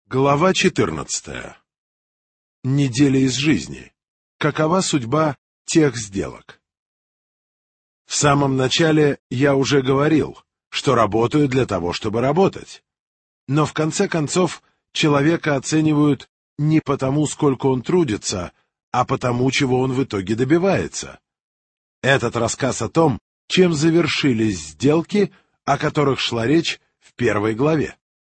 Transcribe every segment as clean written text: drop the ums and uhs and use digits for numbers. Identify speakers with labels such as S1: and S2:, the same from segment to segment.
S1: Глава 14. Неделя из жизни. Какова судьба тех сделок? В самом начале я уже говорил, что работаю для того, чтобы работать. Но в конце концов человека оценивают не потому, сколько он трудится, а потому, чего он в итоге добивается. Этот рассказ о том, чем завершились сделки, о которых шла речь в первой главе.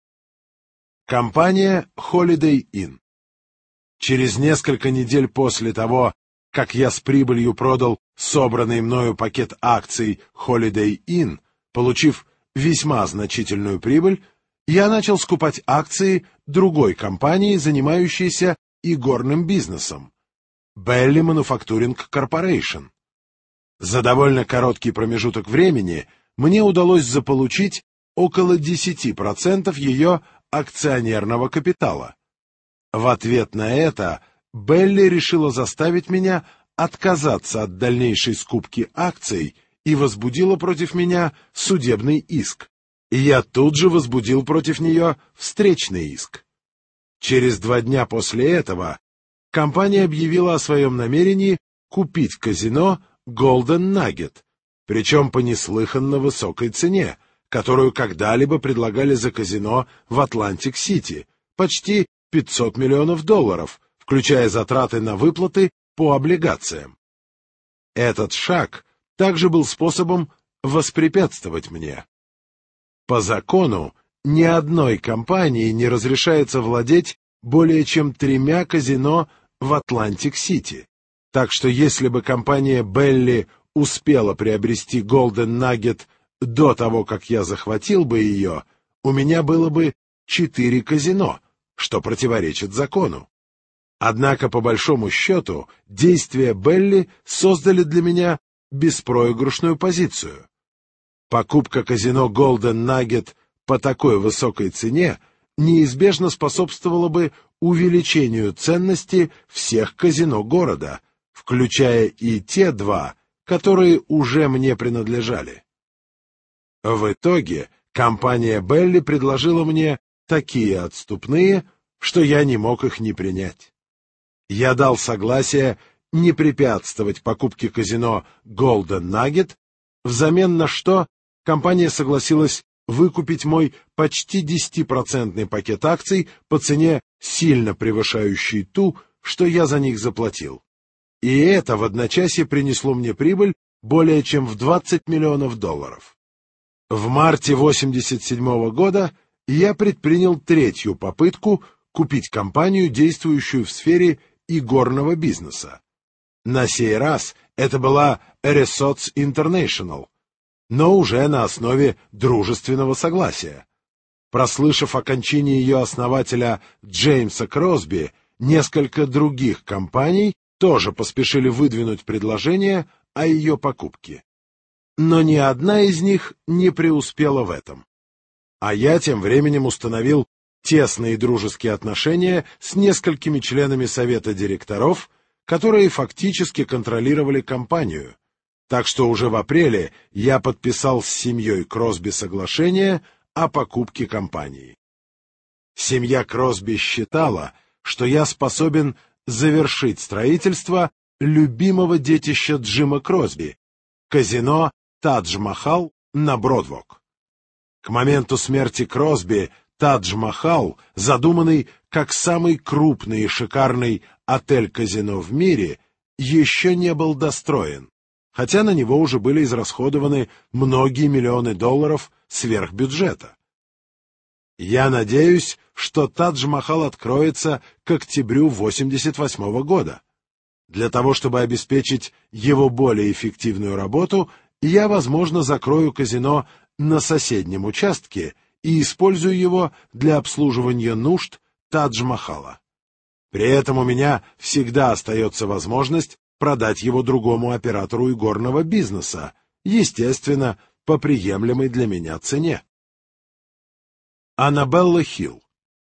S1: Компания Holiday Inn. Через несколько недель после того, как я с прибылью продал собранный мною пакет акций Holiday Inn, получив весьма значительную прибыль, я начал скупать акции другой компании, занимающейся игорным бизнесом — Belly Manufacturing Corporation. За довольно короткий промежуток времени мне удалось заполучить около 10% ее акционерного капитала. В ответ на это Белли решила заставить меня отказаться от дальнейшей скупки акций и возбудила против меня судебный иск. И я тут же возбудил против нее встречный иск. Через 2 дня после этого компания объявила о своем намерении купить казино Golden Nugget, причем по неслыханно высокой цене, которую когда-либо предлагали за казино в Атлантик-Сити, почти $500 миллионов, включая затраты на выплаты по облигациям. Этот шаг также был способом воспрепятствовать мне. По закону ни одной компании не разрешается владеть более чем 3 казино в Атлантик-Сити, так что если бы компания Белли успела приобрести Golden Nugget до того, как я захватил бы ее, у меня было бы 4 казино, что противоречит закону. Однако, по большому счету, действия Белли создали для меня беспроигрышную позицию. Покупка казино Golden Nugget по такой высокой цене неизбежно способствовала бы увеличению ценности всех казино города, включая и те 2, которые уже мне принадлежали. В итоге компания Белли предложила мне такие отступные, что я не мог их не принять. Я дал согласие не препятствовать покупке казино Golden Nugget, взамен на что компания согласилась выкупить мой почти 10% пакет акций по цене, сильно превышающей ту, что я за них заплатил. И это в одночасье принесло мне прибыль более чем в $20 миллионов. В марте 1987 года я предпринял 3-ю попытку купить компанию, действующую в сфере игорного бизнеса. На сей раз это была Resorts International, но уже на основе дружественного согласия. Прослышав о кончине ее основателя Джеймса Кросби, несколько других компаний тоже поспешили выдвинуть предложение о ее покупке. Но ни одна из них не преуспела в этом. А я тем временем установил тесные дружеские отношения с несколькими членами совета директоров, которые фактически контролировали компанию, так что уже в апреле я подписал с семьей Кросби соглашение о покупке компании. Семья Кросби считала, что я способен завершить строительство любимого детища Джима Кросби — казино Тадж-Махал на Бродвок. К моменту смерти Кросби Тадж-Махал, задуманный как самый крупный и шикарный отель-казино в мире, еще не был достроен, хотя на него уже были израсходованы многие миллионы долларов сверх бюджета. Я надеюсь, что Тадж-Махал откроется к октябрю 1988 года. Для того, чтобы обеспечить его более эффективную работу, я, возможно, закрою казино на соседнем участке и использую его для обслуживания нужд Тадж-Махала. При этом у меня всегда остается возможность продать его другому оператору игорного бизнеса, естественно, по приемлемой для меня цене. Аннабелла Хилл.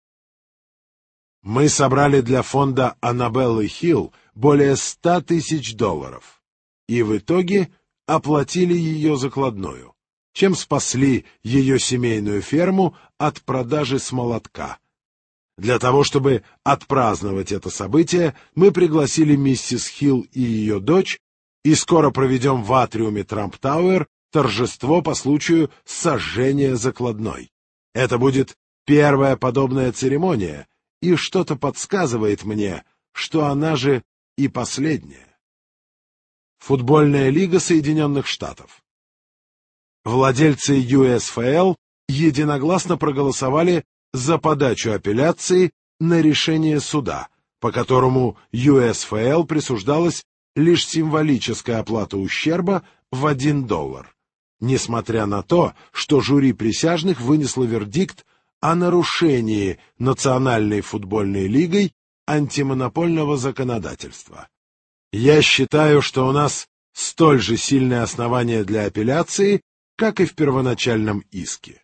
S1: Мы собрали для фонда Аннабеллы Хилл более $100 тысяч, и в итоге оплатили ее закладную, чем спасли ее семейную ферму от продажи с молотка. Для того, чтобы отпраздновать это событие, мы пригласили миссис Хилл и ее дочь, и скоро проведем в атриуме Трамп-Тауэр торжество по случаю сожжения закладной. Это будет первая подобная церемония, и что-то подсказывает мне, что она же и последняя. Футбольная лига Соединенных Штатов. Владельцы USFL единогласно проголосовали за подачу апелляции на решение суда, по которому USFL присуждалась лишь символическая оплата ущерба в $1, несмотря на то, что жюри присяжных вынесло вердикт о нарушении Национальной футбольной лигой антимонопольного законодательства. Я считаю, что у нас столь же сильное основание для апелляции, как и в первоначальном иске.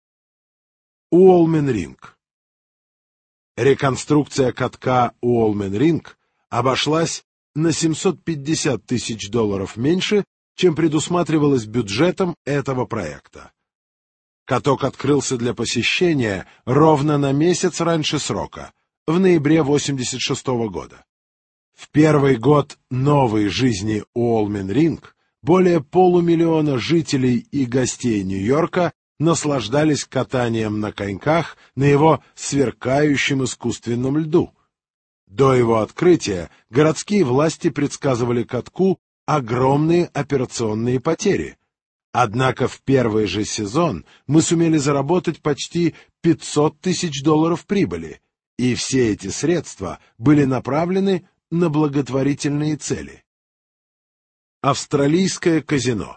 S1: Уолмен-Ринг. Реконструкция катка Уолмен-Ринг обошлась на $750 тысяч меньше, чем предусматривалось бюджетом этого проекта. Каток открылся для посещения ровно на месяц раньше срока, в ноябре 1986 года. В первый год новой жизни Уолмен-Ринг более 500 000 жителей и гостей Нью-Йорка наслаждались катанием на коньках на его сверкающем искусственном льду. До его открытия городские власти предсказывали катку огромные операционные потери. Однако в первый же сезон мы сумели заработать почти $500 тысяч прибыли, и все эти средства были направлены на благотворительные цели. Австралийское казино.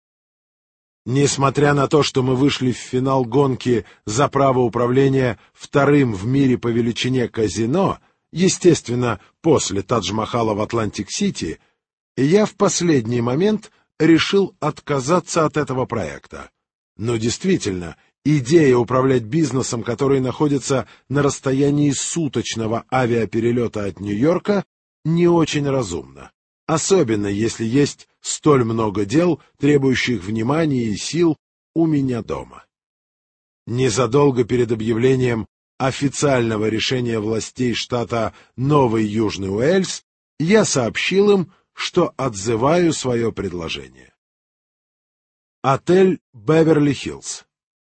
S1: Несмотря на то, что мы вышли в финал гонки за право управления вторым в мире по величине казино, естественно, после Тадж-Махала в Атлантик-Сити, я в последний момент решил отказаться от этого проекта. Но действительно, идея управлять бизнесом, который находится на расстоянии суточного авиаперелета от Нью-Йорка, не очень разумна. Особенно, если есть столь много дел, требующих внимания и сил у меня дома. Незадолго перед объявлением официального решения властей штата Новый Южный Уэльс я сообщил им, что отзываю свое предложение. Отель Беверли-Хиллз.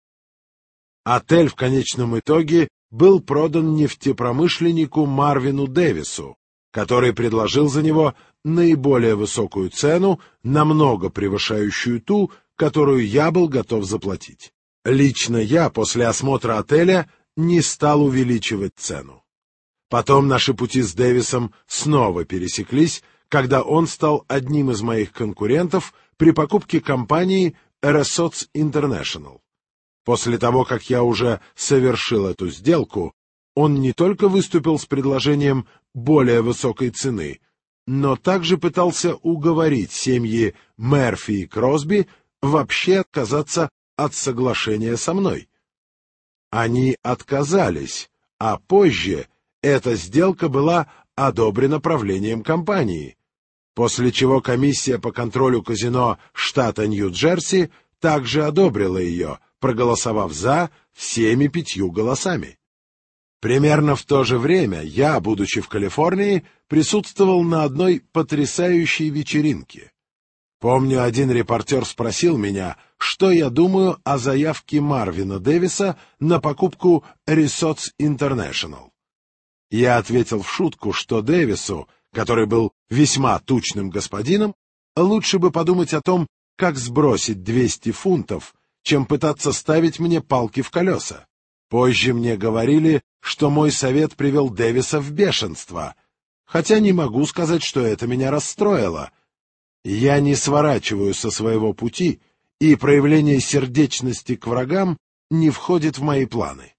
S1: Отель в конечном итоге был продан нефтепромышленнику Марвину Дэвису, который предложил за него наиболее высокую цену, намного превышающую ту, которую я был готов заплатить. Лично я после осмотра отеля не стал увеличивать цену. Потом наши пути с Дэвисом снова пересеклись, когда он стал одним из моих конкурентов при покупке компании Resorts International. После того, как я уже совершил эту сделку, он не только выступил с предложением более высокой цены, но также пытался уговорить семьи Мерфи и Кросби вообще отказаться от соглашения со мной. Они отказались, а позже эта сделка была одобрена правлением компании, после чего комиссия по контролю казино штата Нью-Джерси также одобрила ее, проголосовав «за» всеми 5 голосами. Примерно в то же время я, будучи в Калифорнии, присутствовал на одной потрясающей вечеринке. Помню, один репортер спросил меня, что я думаю о заявке Марвина Дэвиса на покупку Resorts International. Я ответил в шутку, что Дэвису, который был весьма тучным господином, лучше бы подумать о том, как сбросить 200 фунтов, чем пытаться ставить мне палки в колеса. Позже мне говорили, что мой совет привел Дэвиса в бешенство, хотя не могу сказать, что это меня расстроило. Я не сворачиваю со своего пути, и проявление сердечности к врагам не входит в мои планы.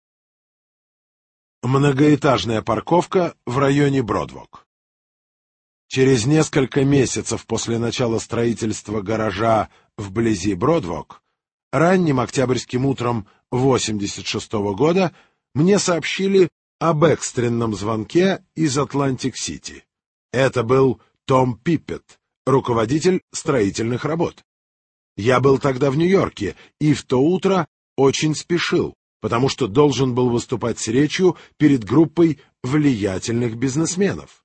S1: Многоэтажная парковка в районе Бродвок. Через несколько месяцев после начала строительства гаража вблизи Бродвок, ранним октябрьским утром 1986 года мне сообщили об экстренном звонке из Атлантик-Сити. Это был Том Пиппет, руководитель строительных работ. Я был тогда в Нью-Йорке и в то утро очень спешил, потому что должен был выступать с речью перед группой влиятельных бизнесменов.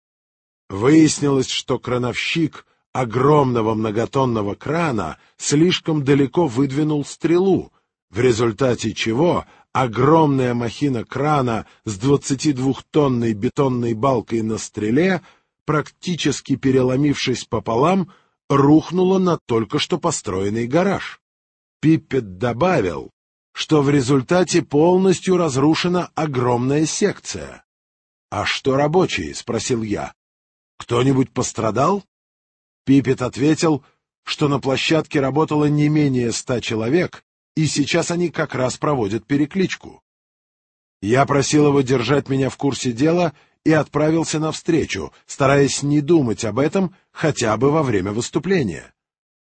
S1: Выяснилось, что крановщик огромного многотонного крана слишком далеко выдвинул стрелу, в результате чего огромная махина крана с 22-тонной бетонной балкой на стреле, практически переломившись пополам, рухнула на только что построенный гараж. Пиппет добавил, что в результате полностью разрушена огромная секция. «А что рабочие?» — спросил я. «Кто-нибудь пострадал?» Пиппет ответил, что на площадке работало не менее 100 человек, и сейчас они как раз проводят перекличку. Я просил его держать меня в курсе дела и отправился навстречу, стараясь не думать об этом хотя бы во время выступления.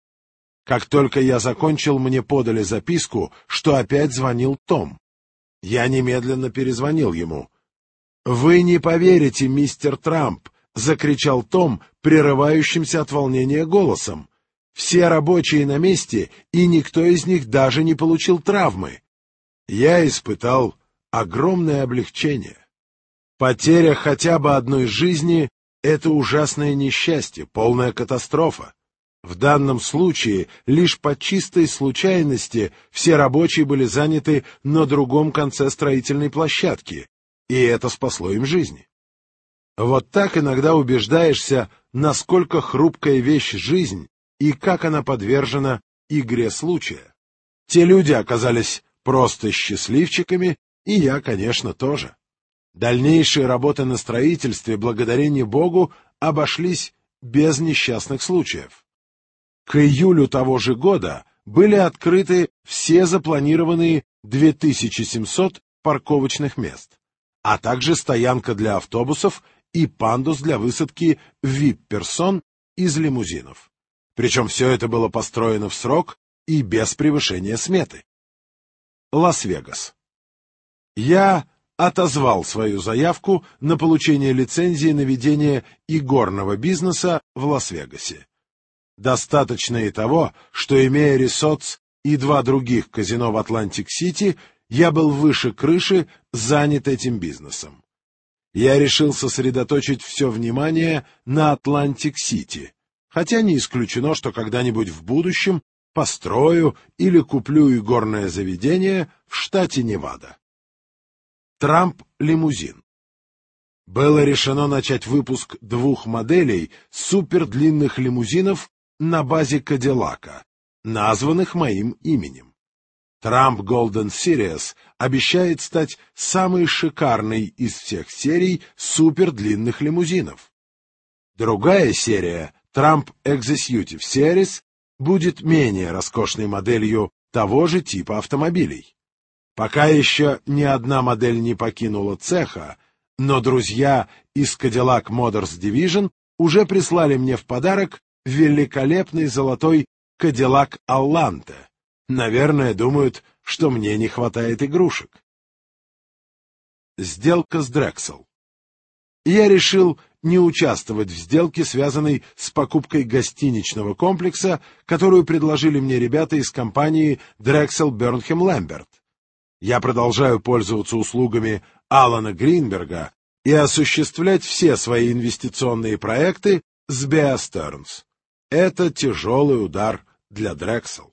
S1: Как только я закончил, мне подали записку, что опять звонил Том. Я немедленно перезвонил ему. «Вы не поверите, мистер Трамп!» — закричал Том, прерывающимся от волнения голосом. «Все рабочие на месте, и никто из них даже не получил травмы». Я испытал огромное облегчение. Потеря хотя бы одной жизни — это ужасное несчастье, полная катастрофа. В данном случае лишь по чистой случайности все рабочие были заняты на другом конце строительной площадки, и это спасло им жизни. Вот так иногда убеждаешься, насколько хрупкая вещь жизнь и как она подвержена игре случая. Те люди оказались просто счастливчиками, и я, конечно, тоже. Дальнейшие работы на строительстве, благодарение Богу, обошлись без несчастных случаев. К июлю того же года были открыты все запланированные 2700 парковочных мест, а также стоянка для автобусов и пандус для высадки VIP-персон из лимузинов. Причем все это было построено в срок и без превышения сметы. Лас-Вегас. Я отозвал свою заявку на получение лицензии на ведение игорного бизнеса в Лас-Вегасе. Достаточно и того, что, имея Ресортс и 2 других казино в Атлантик-Сити, я был выше крыши занят этим бизнесом. Я решил сосредоточить все внимание на Атлантик-Сити, хотя не исключено, что когда-нибудь в будущем построю или куплю игорное заведение в штате Невада. Трамп-лимузин. Было решено начать выпуск 2 моделей супердлинных лимузинов на базе Кадиллака, названных моим именем. Трамп Golden Series обещает стать самой шикарной из всех серий супердлинных лимузинов. Другая серия, Trump Executive Series, будет менее роскошной моделью того же типа автомобилей. Пока еще ни одна модель не покинула цеха, но друзья из Cadillac Motors Division уже прислали мне в подарок великолепный золотой Cadillac Allante. Наверное, думают, что мне не хватает игрушек. Сделка с Drexel. Я решил не участвовать в сделке, связанной с покупкой гостиничного комплекса, которую предложили мне ребята из компании Drexel Burnham Lambert. Я продолжаю пользоваться услугами Алана Гринберга и осуществлять все свои инвестиционные проекты с Bear Stearns. Это тяжелый удар для Drexel.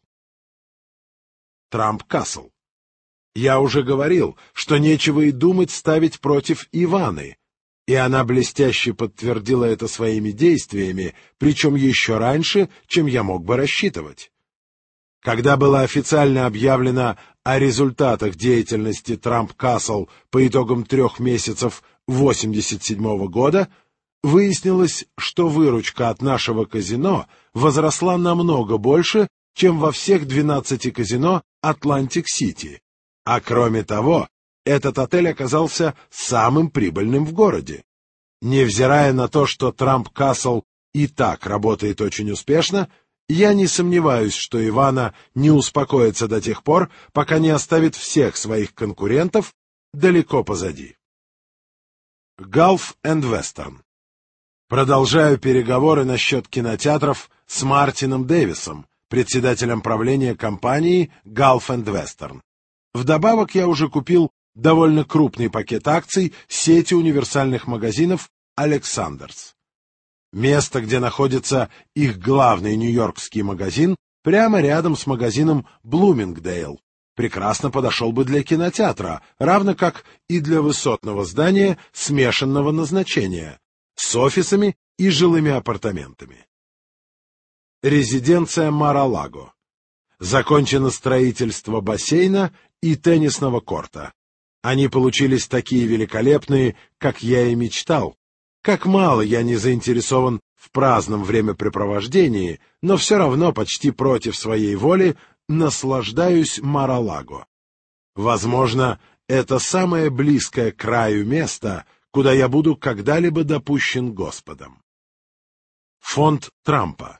S1: Трамп Касл. Я уже говорил, что нечего и думать ставить против Иваны, и она блестяще подтвердила это своими действиями, причем еще раньше, чем я мог бы рассчитывать. Когда было официально объявлено о результатах деятельности Трамп Касл по итогам 3 месяцев 1987 года, выяснилось, что выручка от нашего казино возросла намного больше, чем во всех 12 казино Атлантик-Сити. А кроме того, этот отель оказался самым прибыльным в городе. Невзирая на то, что Трамп Касл и так работает очень успешно, я не сомневаюсь, что Ивана не успокоится до тех пор, пока не оставит всех своих конкурентов далеко позади. Gulf and Western. Продолжаю переговоры насчет кинотеатров с Мартином Дэвисом, председателем правления компании Gulf and Western. Вдобавок я уже купил довольно крупный пакет акций сети универсальных магазинов «Александрс». Место, где находится их главный нью-йоркский магазин, прямо рядом с магазином «Блумингдейл», прекрасно подошел бы для кинотеатра, равно как и для высотного здания смешанного назначения, с офисами и жилыми апартаментами. Резиденция Мар-а-Лаго. Закончено строительство бассейна и теннисного корта. Они получились такие великолепные, как я и мечтал. Как мало я не заинтересован в праздном времяпрепровождении, но все равно почти против своей воли наслаждаюсь Мар-а-Лаго. Возможно, это самое близкое к краю место, куда я буду когда-либо допущен Господом. Фонд Трампа.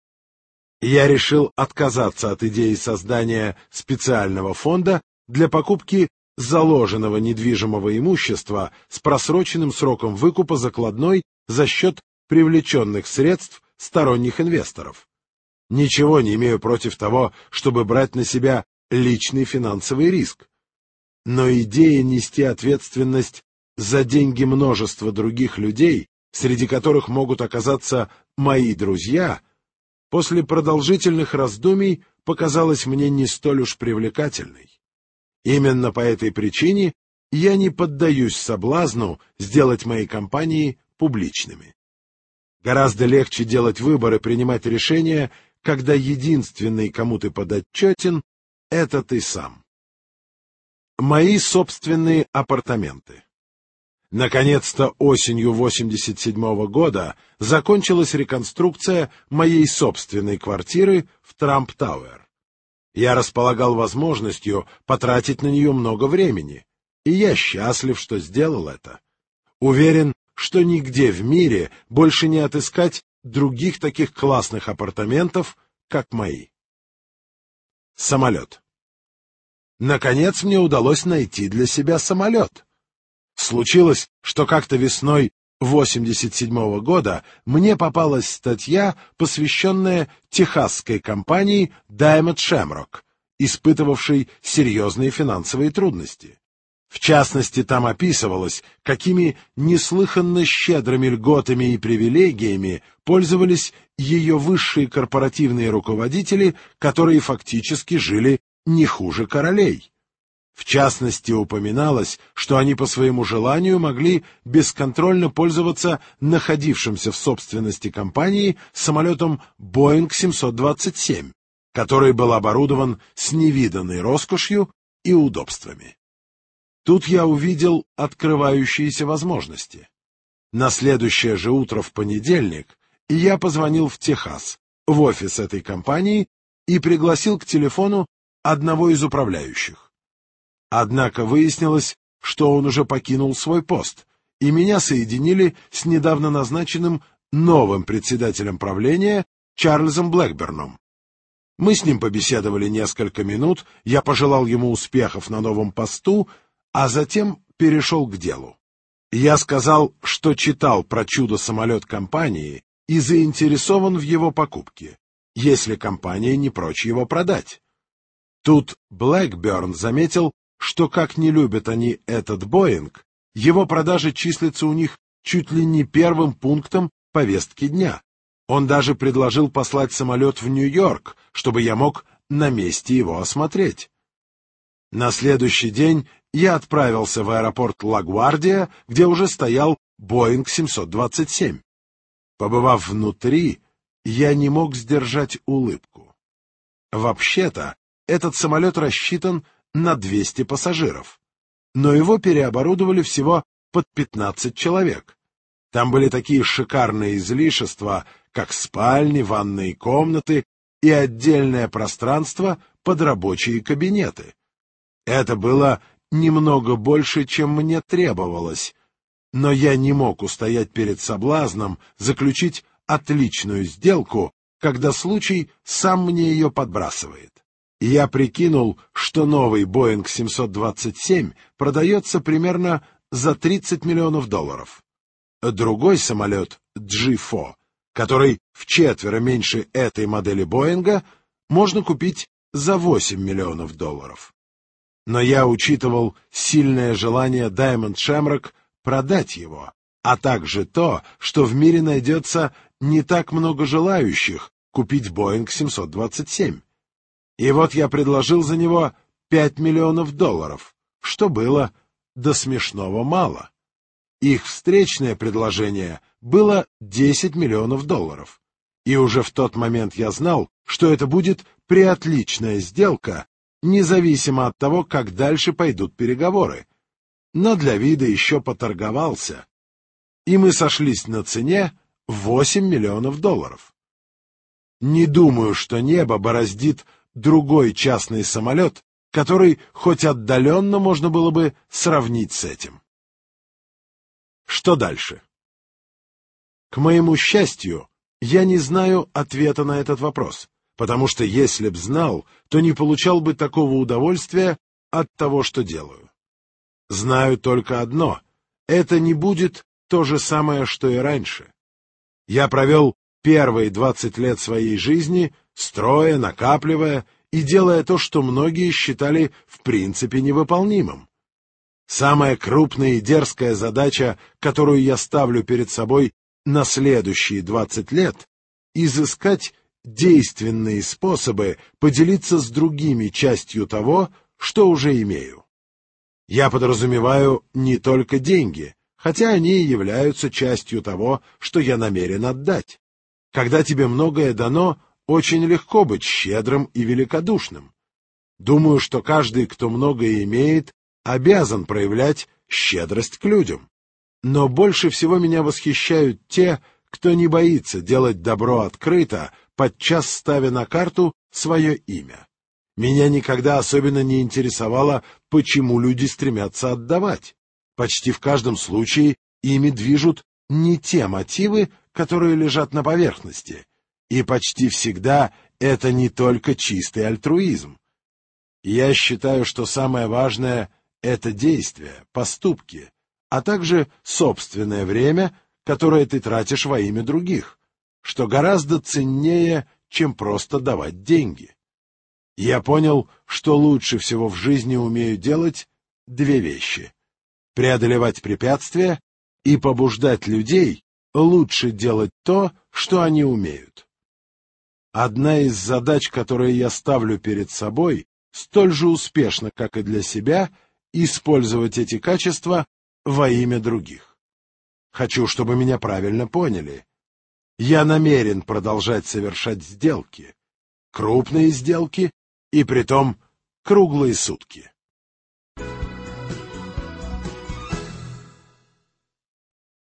S1: Я решил отказаться от идеи создания специального фонда для покупки заложенного недвижимого имущества с просроченным сроком выкупа закладной за счет привлеченных средств сторонних инвесторов. Ничего не имею против того, чтобы брать на себя личный финансовый риск. Но идея нести ответственность за деньги множества других людей, среди которых могут оказаться мои друзья, после продолжительных раздумий показалась мне не столь уж привлекательной. Именно по этой причине я не поддаюсь соблазну сделать мои компании публичными. Гораздо легче делать выбор и принимать решения, когда единственный, кому ты подотчетен, это ты сам. Мои собственные апартаменты. Наконец-то осенью 1987 года закончилась реконструкция моей собственной квартиры в Трамп-Тауэр. Я располагал возможностью потратить на нее много времени, и я счастлив, что сделал это. Уверен, что нигде в мире больше не отыскать других таких классных апартаментов, как мои. Самолет. Наконец мне удалось найти для себя самолет. Случилось, что как-то весной 1987 года мне попалась статья, посвященная техасской компании Diamond Shamrock, испытывавшей серьезные финансовые трудности. В частности, там описывалось, какими неслыханно щедрыми льготами и привилегиями пользовались ее высшие корпоративные руководители, которые фактически жили не хуже королей. В частности, упоминалось, что они по своему желанию могли бесконтрольно пользоваться находившимся в собственности компании самолетом Boeing 727, который был оборудован с невиданной роскошью и удобствами. Тут я увидел открывающиеся возможности. На следующее же утро в понедельник я позвонил в Техас, в офис этой компании, и пригласил к телефону одного из управляющих. Однако выяснилось, что он уже покинул свой пост, и меня соединили с недавно назначенным новым председателем правления Чарльзом Блэкберном. Мы с ним побеседовали несколько минут, я пожелал ему успехов на новом посту, а затем перешел к делу. Я сказал, что читал про чудо-самолет компании и заинтересован в его покупке, если компания не прочь его продать. Тут Блэкберн заметил, что как не любят они этот Боинг, его продажи числятся у них чуть ли не первым пунктом повестки дня. Он даже предложил послать самолет в Нью-Йорк, чтобы я мог на месте его осмотреть. На следующий день я отправился в аэропорт Ла-Гвардия, где уже стоял Боинг 727. Побывав внутри, я не мог сдержать улыбку. Вообще-то, этот самолет рассчитан на 200 пассажиров, но его переоборудовали всего под 15 человек. Там были такие шикарные излишества, как спальни, ванные комнаты и отдельное пространство под рабочие кабинеты. Это было немного больше, чем мне требовалось, но я не мог устоять перед соблазном заключить отличную сделку, когда случай сам мне ее подбрасывает. И я прикинул, что новый Boeing 727 продается примерно за $30 миллионов. Другой самолет G4, который вчетверо меньше этой модели Боинга, можно купить за $8 миллионов. но я учитывал сильное желание Diamond Shamrock продать его, а также то, что в мире найдется не так много желающих купить Boeing 727. И вот я предложил за него $5 миллионов, что было до смешного мало. Их встречное предложение было $10 миллионов. И уже в тот момент я знал, что это будет преотличная сделка, независимо от того, как дальше пойдут переговоры. Но для вида еще поторговался. И мы сошлись на цене $8 миллионов. Не думаю, что небо бороздит другой частный самолет, который хоть отдаленно можно было бы сравнить с этим. Что дальше? К моему счастью, я не знаю ответа на этот вопрос, потому что если б знал, то не получал бы такого удовольствия от того, что делаю. Знаю только одно — это не будет то же самое, что и раньше. Я провел первые 20 лет своей жизни, строя, накапливая и делая то, что многие считали в принципе невыполнимым. Самая крупная и дерзкая задача, которую я ставлю перед собой на следующие 20 лет — изыскать действенные способы поделиться с другими частью того, что уже имею. Я подразумеваю не только деньги, хотя они и являются частью того, что я намерен отдать. Когда тебе многое дано, очень легко быть щедрым и великодушным. Думаю, что каждый, кто многое имеет, обязан проявлять щедрость к людям. Но больше всего меня восхищают те, кто не боится делать добро открыто, подчас ставя на карту свое имя. Меня никогда особенно не интересовало, почему люди стремятся отдавать. Почти в каждом случае ими движут не те мотивы, которые лежат на поверхности, и почти всегда это не только чистый альтруизм. Я считаю, что самое важное — это действия, поступки, а также собственное время, которое ты тратишь во имя других, что гораздо ценнее, чем просто давать деньги. Я понял, что лучше всего в жизни умею делать две вещи — преодолевать препятствия и побуждать людей лучше делать то, что они умеют. Одна из задач, которые я ставлю перед собой, столь же успешно, как и для себя, использовать эти качества во имя других. Хочу, чтобы меня правильно поняли. Я намерен продолжать совершать сделки, крупные сделки и притом круглые сутки.